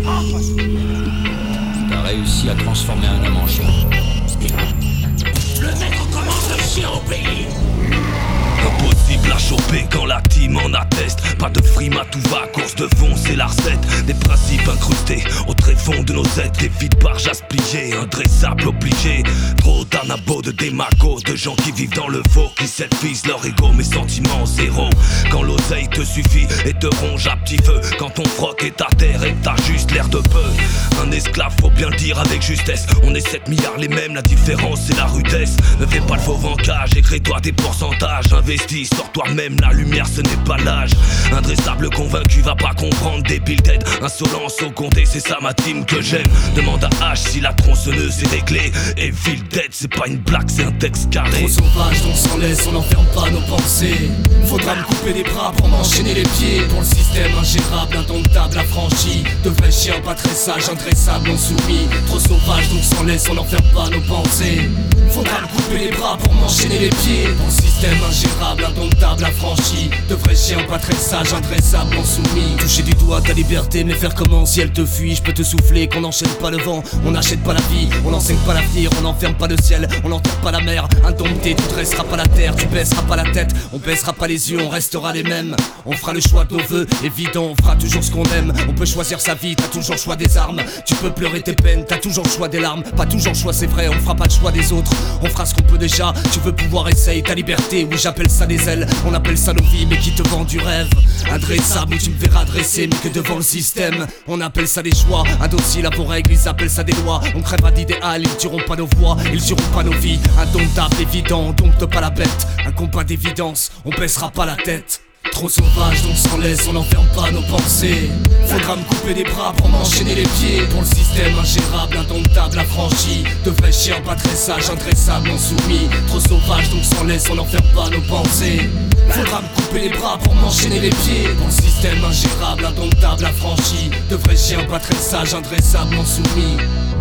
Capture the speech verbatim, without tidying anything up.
T'as réussi à transformer un homme en chien. Le maître commence le chien au pays. Impossible à choper quand la team en atteste. Pas de frime à tout va, course de fond c'est la recette. Des principes incrustés au tréfonds de nos aides. Des vides barges à se plier, indressable obligé. Trop d'anabos, de démagos, de gens qui vivent dans le faux, qui s'épuisent leur ego, mes sentiments zéro. Quand l'oseille te suffit et te ronge à petit feu. Quand ton froc est à terre et que t'as juste l'air de peu. Un esclave, faut bien le dire avec justesse. On est sept milliards les mêmes, la différence c'est la rudesse. Ne fais pas le fauve en cage, écris-toi tes pourcentages. Investis, sors toi-même, la lumière ce n'est pas l'âge. Indressable convaincu, va pas comprendre, débile dead. Insolence au compté, c'est ça ma team que j'aime. Demande à H si la tronçonneuse est réglée. Et Ville dead, c'est pas une blague, c'est un texte carré. Trop sauvage, on s'en laisse, on n'enferme pas nos pensées. Faudra me couper les bras pour m'enchaîner les pieds. Pour le système ingérable, indomptable, affranchi. De vrais chiens pas très sages, indressables, non soumis. Trop sauvage, donc s'en laisse, on n'enferme pas nos pensées. Faudra me couper les bras pour m'enchaîner les pieds. Pour le système ingérable, indomptable, affranchi. De vrais chiens pas très sages, indressables, non soumis. Toucher du doigt ta liberté, mais faire comment si elle te fuit. Je peux te souffler qu'on n'enchaîne pas le vent. On n'achète pas la vie, on n'enseigne pas l'avenir. On n'enferme pas le ciel, on n'enterre pas la mer. Indompté, tu dresseras pas la terre. Tu baisseras pas la tête, on baissera pas les yeux. On restera les mêmes, on fera le choix de nos voeux. Évident, on fera toujours ce qu'on aime. On peut choisir sa vie, t'as toujours le choix des armes. Tu peux pleurer tes peines, t'as toujours le choix des larmes. Pas toujours le choix, c'est vrai, on fera pas le choix des autres. On fera ce qu'on peut déjà, tu veux pouvoir essayer ta liberté. Oui, j'appelle ça des ailes, on appelle ça nos vies. Mais qui te vend du rêve, indressable où tu me verras dressé. Mais que devant le système, on appelle ça des choix. Indocile à vos règles, ils appellent ça des lois. On crèvera d'idéal, ils tueront pas nos voix. Ils tueront pas nos vies, indomptable, évident. On dompte pas la bête, un combat d'évidence. On baissera pas la tête. Trop sauvage, donc s'en laisse, on n'enferme pas nos pensées. Faudra me couper les bras pour m'enchaîner les pieds. Pour le système ingérable, indomptable, affranchi. De vrais chiens pas très sages, indressables, non soumis. Trop sauvage, donc s'en laisse, on n'enferme pas nos pensées. Faudra me couper les bras pour m'enchaîner les pieds. Pour le système ingérable, indomptable, affranchi. De vrais chiens pas très sages, indressables, non soumis.